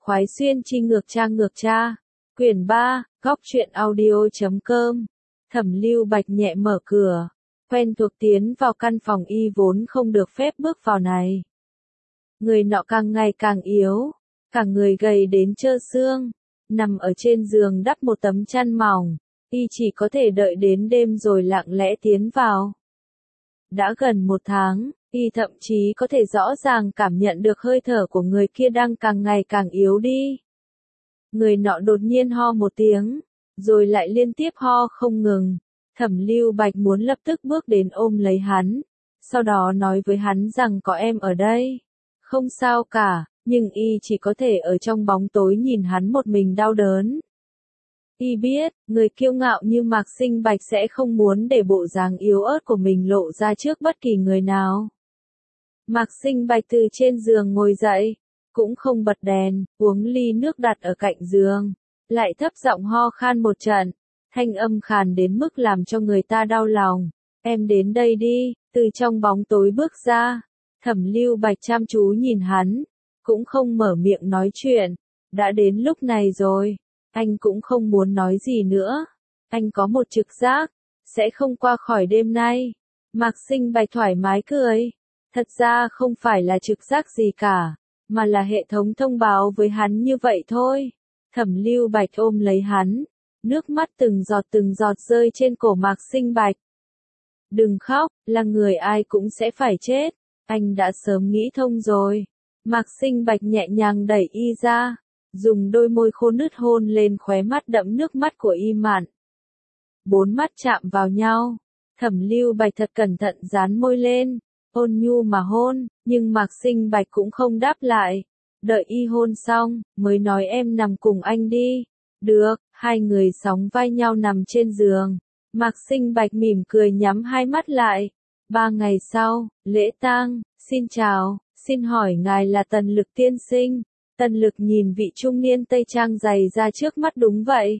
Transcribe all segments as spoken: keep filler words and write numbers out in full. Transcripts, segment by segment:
khoái xuyên chi ngược cha ngược cha. Quyển ba, góc truyện audio.com. Thẩm Lưu Bạch nhẹ mở cửa, quen thuộc tiến vào căn phòng y vốn không được phép bước vào này. Người nọ càng ngày càng yếu, cả người gầy đến trơ xương, nằm ở trên giường đắp một tấm chăn mỏng, y chỉ có thể đợi đến đêm rồi lặng lẽ tiến vào. Đã gần một tháng, y thậm chí có thể rõ ràng cảm nhận được hơi thở của người kia đang càng ngày càng yếu đi. Người nọ đột nhiên ho một tiếng, rồi lại liên tiếp ho không ngừng. Thẩm Lưu Bạch muốn lập tức bước đến ôm lấy hắn, sau đó nói với hắn rằng có em ở đây. Không sao cả, nhưng y chỉ có thể ở trong bóng tối nhìn hắn một mình đau đớn. Y biết, người kiêu ngạo như Mạc Sinh Bạch sẽ không muốn để bộ dáng yếu ớt của mình lộ ra trước bất kỳ người nào. Mạc Sinh Bạch từ trên giường ngồi dậy, cũng không bật đèn, uống ly nước đặt ở cạnh giường, lại thấp giọng ho khan một trận, thanh âm khàn đến mức làm cho người ta đau lòng. Em đến đây đi, từ trong bóng tối bước ra. Thẩm Lưu Bạch chăm chú nhìn hắn, cũng không mở miệng nói chuyện. Đã đến lúc này rồi, anh cũng không muốn nói gì nữa. Anh có một trực giác, sẽ không qua khỏi đêm nay. Mạc Sinh Bạch thoải mái cười. Thật ra không phải là trực giác gì cả, mà là hệ thống thông báo với hắn như vậy thôi. Thẩm Lưu Bạch ôm lấy hắn, nước mắt từng giọt từng giọt rơi trên cổ Mạc Sinh Bạch. Đừng khóc, là người ai cũng sẽ phải chết. Anh đã sớm nghĩ thông rồi. Mạc Sinh Bạch nhẹ nhàng đẩy y ra, dùng đôi môi khô nứt hôn lên khóe mắt đẫm nước mắt của y mạn. Bốn mắt chạm vào nhau, Thẩm Lưu Bạch thật cẩn thận dán môi lên, ôn nhu mà hôn, nhưng Mạc Sinh Bạch cũng không đáp lại. Đợi y hôn xong, mới nói em nằm cùng anh đi. Được, hai người sóng vai nhau nằm trên giường. Mạc Sinh Bạch mỉm cười nhắm hai mắt lại. Ba ngày sau, lễ tang. Xin chào, xin hỏi ngài là Tần Lực tiên sinh. Tần Lực nhìn vị trung niên tây trang dày ra trước mắt. Đúng vậy.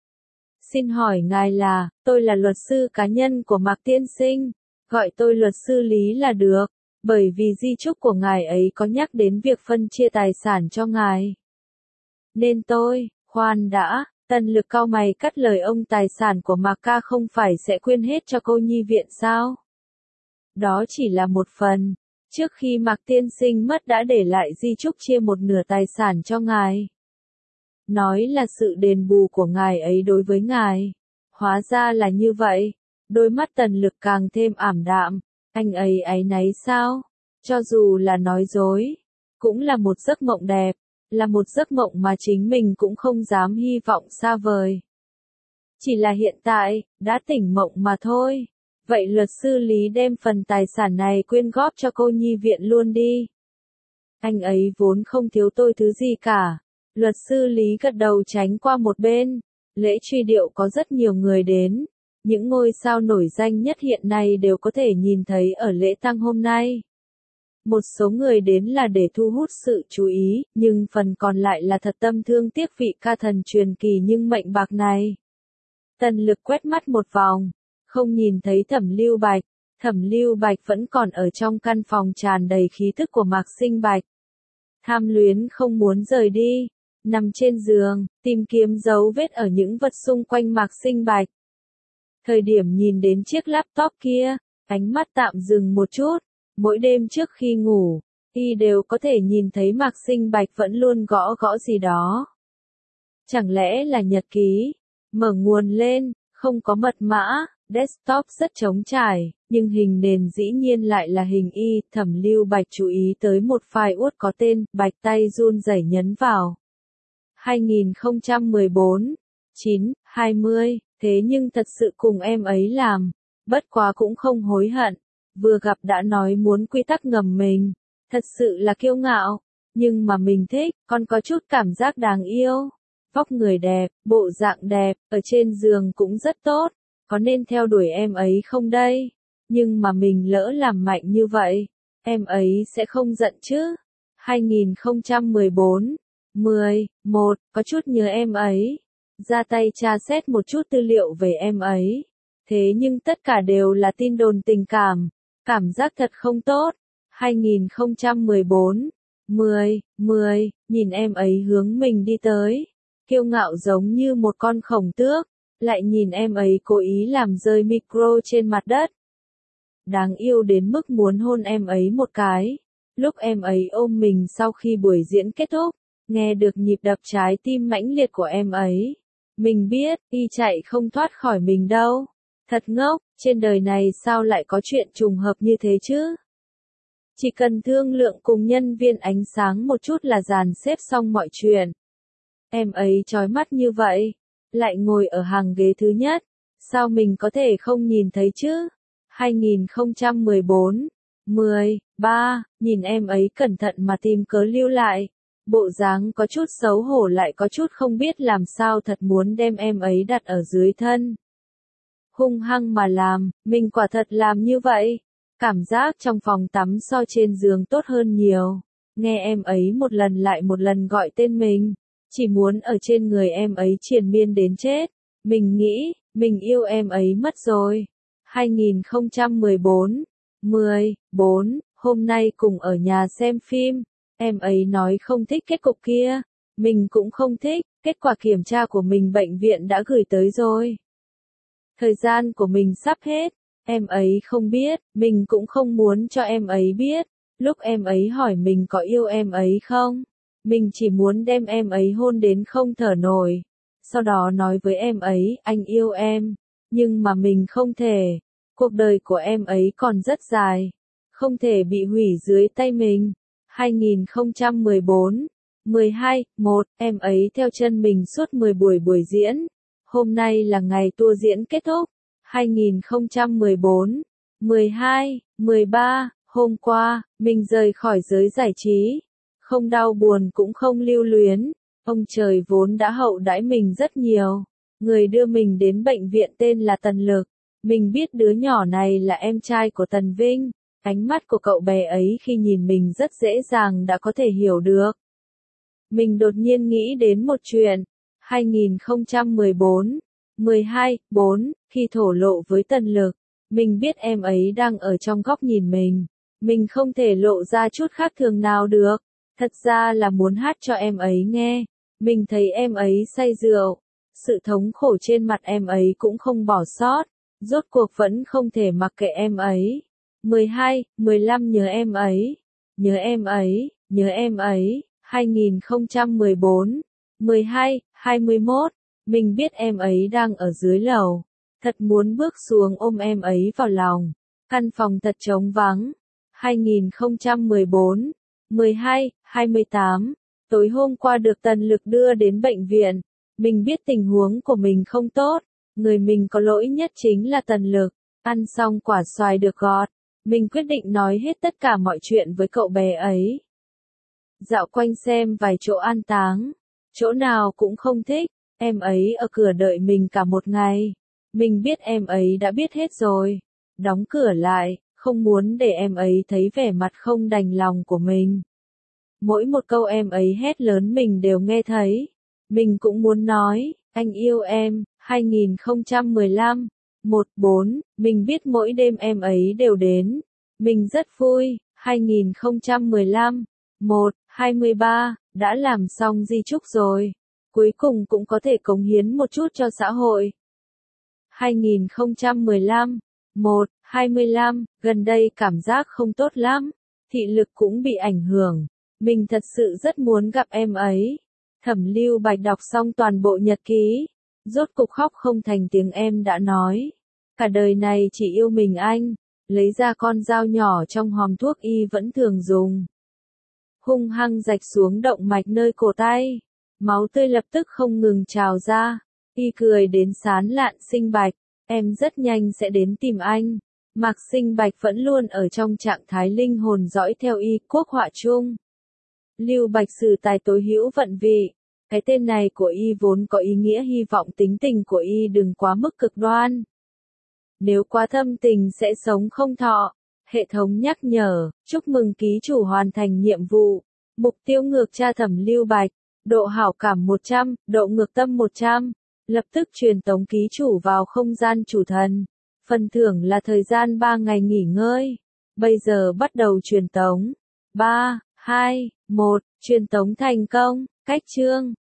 Xin hỏi ngài là, tôi là luật sư cá nhân của Mạc tiên sinh. Gọi tôi luật sư Lý là được, bởi vì di chúc của ngài ấy có nhắc đến việc phân chia tài sản cho ngài. Nên tôi, khoan đã, Tần Lực cau mày cắt lời ông, tài sản của Mạc ca không phải sẽ quyên hết cho cô nhi viện sao? Đó chỉ là một phần, trước khi Mạc tiên sinh mất đã để lại di chúc chia một nửa tài sản cho ngài. Nói là sự đền bù của ngài ấy đối với ngài. Hóa ra là như vậy. Đôi mắt Tần Lực càng thêm ảm đạm. Anh ấy áy náy sao? Cho dù là nói dối, cũng là một giấc mộng đẹp, là một giấc mộng mà chính mình cũng không dám hy vọng xa vời. Chỉ là hiện tại, đã tỉnh mộng mà thôi. Vậy luật sư Lý đem phần tài sản này quyên góp cho cô nhi viện luôn đi. Anh ấy vốn không thiếu tôi thứ gì cả. Luật sư Lý gật đầu tránh qua một bên. Lễ truy điệu có rất nhiều người đến. Những ngôi sao nổi danh nhất hiện nay đều có thể nhìn thấy ở lễ tang hôm nay. Một số người đến là để thu hút sự chú ý, nhưng phần còn lại là thật tâm thương tiếc vị ca thần truyền kỳ nhưng mệnh bạc này. Tần Lực quét mắt một vòng, không nhìn thấy Thẩm Lưu Bạch. Thẩm Lưu Bạch vẫn còn ở trong căn phòng tràn đầy khí thức của Mạc Sinh Bạch. Tham luyến không muốn rời đi, nằm trên giường, tìm kiếm dấu vết ở những vật xung quanh Mạc Sinh Bạch. Thời điểm nhìn đến chiếc laptop kia, ánh mắt tạm dừng một chút. Mỗi đêm trước khi ngủ, y đều có thể nhìn thấy Mạc Sinh Bạch vẫn luôn gõ gõ gì đó. Chẳng lẽ là nhật ký? Mở nguồn lên, không có mật mã, desktop rất trống trải, nhưng hình nền dĩ nhiên lại là hình y. Thẩm Lưu Bạch chú ý tới một file Word có tên, Bạch tay run rẩy nhấn vào. hai nghìn không trăm mười bốn, chín, hai mươi. Thế nhưng thật sự cùng em ấy làm, bất quá cũng không hối hận, vừa gặp đã nói muốn quy tắc ngầm mình, thật sự là kiêu ngạo, nhưng mà mình thích, còn có chút cảm giác đáng yêu, vóc người đẹp, bộ dạng đẹp, ở trên giường cũng rất tốt, có nên theo đuổi em ấy không đây, nhưng mà mình lỡ làm mạnh như vậy, em ấy sẽ không giận chứ. hai nghìn không trăm mười bốn, mười, một, có chút nhớ em ấy. Ra tay tra xét một chút tư liệu về em ấy. Thế nhưng tất cả đều là tin đồn tình cảm. Cảm giác thật không tốt. hai nghìn không trăm mười bốn, mười, mười, nhìn em ấy hướng mình đi tới, kiêu ngạo giống như một con khổng tước, lại nhìn em ấy cố ý làm rơi micro trên mặt đất. Đáng yêu đến mức muốn hôn em ấy một cái. Lúc em ấy ôm mình sau khi buổi diễn kết thúc, nghe được nhịp đập trái tim mãnh liệt của em ấy. Mình biết, y chạy không thoát khỏi mình đâu. Thật ngốc, trên đời này sao lại có chuyện trùng hợp như thế chứ? Chỉ cần thương lượng cùng nhân viên ánh sáng một chút là dàn xếp xong mọi chuyện. Em ấy chói mắt như vậy, lại ngồi ở hàng ghế thứ nhất, sao mình có thể không nhìn thấy chứ? hai nghìn không trăm mười bốn, mười, ba, nhìn em ấy cẩn thận mà tìm cớ lưu lại. Bộ dáng có chút xấu hổ lại có chút không biết làm sao, thật muốn đem em ấy đặt ở dưới thân. Hung hăng mà làm, mình quả thật làm như vậy. Cảm giác trong phòng tắm so trên giường tốt hơn nhiều. Nghe em ấy một lần lại một lần gọi tên mình, chỉ muốn ở trên người em ấy triền miên đến chết. Mình nghĩ, mình yêu em ấy mất rồi. hai nghìn không trăm mười bốn, mười, bốn, hôm nay cùng ở nhà xem phim, em ấy nói không thích kết cục kia, mình cũng không thích, kết quả kiểm tra của mình bệnh viện đã gửi tới rồi. Thời gian của mình sắp hết, em ấy không biết, mình cũng không muốn cho em ấy biết, lúc em ấy hỏi mình có yêu em ấy không, mình chỉ muốn đem em ấy hôn đến không thở nổi, sau đó nói với em ấy, anh yêu em. Nhưng mà mình không thể, cuộc đời của em ấy còn rất dài, không thể bị hủy dưới tay mình. hai nghìn không trăm mười bốn, mười hai, một, em ấy theo chân mình suốt mười buổi buổi diễn. Hôm nay là ngày tour diễn kết thúc. hai nghìn không trăm mười bốn, mười hai, mười ba, hôm qua, mình rời khỏi giới giải trí. Không đau buồn cũng không lưu luyến. Ông trời vốn đã hậu đãi mình rất nhiều. Người đưa mình đến bệnh viện tên là Tần Lực. Mình biết đứa nhỏ này là em trai của Tần Vinh. Ánh mắt của cậu bé ấy khi nhìn mình rất dễ dàng đã có thể hiểu được. Mình đột nhiên nghĩ đến một chuyện. hai nghìn không trăm mười bốn, mười hai, bốn, khi thổ lộ với Tần Lực, mình biết em ấy đang ở trong góc nhìn mình. Mình không thể lộ ra chút khác thường nào được. Thật ra là muốn hát cho em ấy nghe. Mình thấy em ấy say rượu. Sự thống khổ trên mặt em ấy cũng không bỏ sót. Rốt cuộc vẫn không thể mặc kệ em ấy. mười hai, mười lăm nhớ em ấy. Nhớ em ấy, nhớ em ấy. hai nghìn không trăm mười bốn, mười hai, hai mươi mốt. Mình biết em ấy đang ở dưới lầu. Thật muốn bước xuống ôm em ấy vào lòng. Căn phòng thật trống vắng. hai nghìn không trăm mười bốn, mười hai, hai mươi tám. Tối hôm qua được Tần Lực đưa đến bệnh viện. Mình biết tình huống của mình không tốt. Người mình có lỗi nhất chính là Tần Lực. Ăn xong quả xoài được gọt. Mình quyết định nói hết tất cả mọi chuyện với cậu bé ấy. Dạo quanh xem vài chỗ an táng. Chỗ nào cũng không thích. Em ấy ở cửa đợi mình cả một ngày. Mình biết em ấy đã biết hết rồi. Đóng cửa lại, không muốn để em ấy thấy vẻ mặt không đành lòng của mình. Mỗi một câu em ấy hét lớn mình đều nghe thấy. Mình cũng muốn nói, anh yêu em. hai nghìn không trăm mười lăm, một bốn, mình biết mỗi đêm em ấy đều đến. Mình rất vui. hai nghìn không trăm mười lăm, một, hai mươi ba, đã làm xong di chúc rồi. Cuối cùng cũng có thể cống hiến một chút cho xã hội. hai nghìn không trăm mười lăm, một, hai mươi lăm, gần đây cảm giác không tốt lắm. Thị lực cũng bị ảnh hưởng. Mình thật sự rất muốn gặp em ấy. Thẩm Lưu Bạch đọc xong toàn bộ nhật ký. Rốt cục khóc không thành tiếng, em đã nói. Cả đời này chỉ yêu mình anh. Lấy ra con dao nhỏ trong hòm thuốc y vẫn thường dùng. Hung hăng rạch xuống động mạch nơi cổ tay. Máu tươi lập tức không ngừng trào ra. Y cười đến sán lạn. Sinh Bạch, em rất nhanh sẽ đến tìm anh. Mạc Sinh Bạch vẫn luôn ở trong trạng thái linh hồn dõi theo y. Quốc họa chung. Lưu Bạch sử tài tối hữu vận vị. Cái tên này của y vốn có ý nghĩa hy vọng tính tình của y đừng quá mức cực đoan. Nếu quá thâm tình sẽ sống không thọ. Hệ thống nhắc nhở, chúc mừng ký chủ hoàn thành nhiệm vụ. Mục tiêu ngược tra Thẩm Lưu Bạch. Độ hảo cảm một trăm, độ ngược tâm một trăm. Lập tức truyền tống ký chủ vào không gian chủ thần. Phần thưởng là thời gian ba ngày nghỉ ngơi. Bây giờ bắt đầu truyền tống. ba, hai, một, truyền tống thành công, cách chương.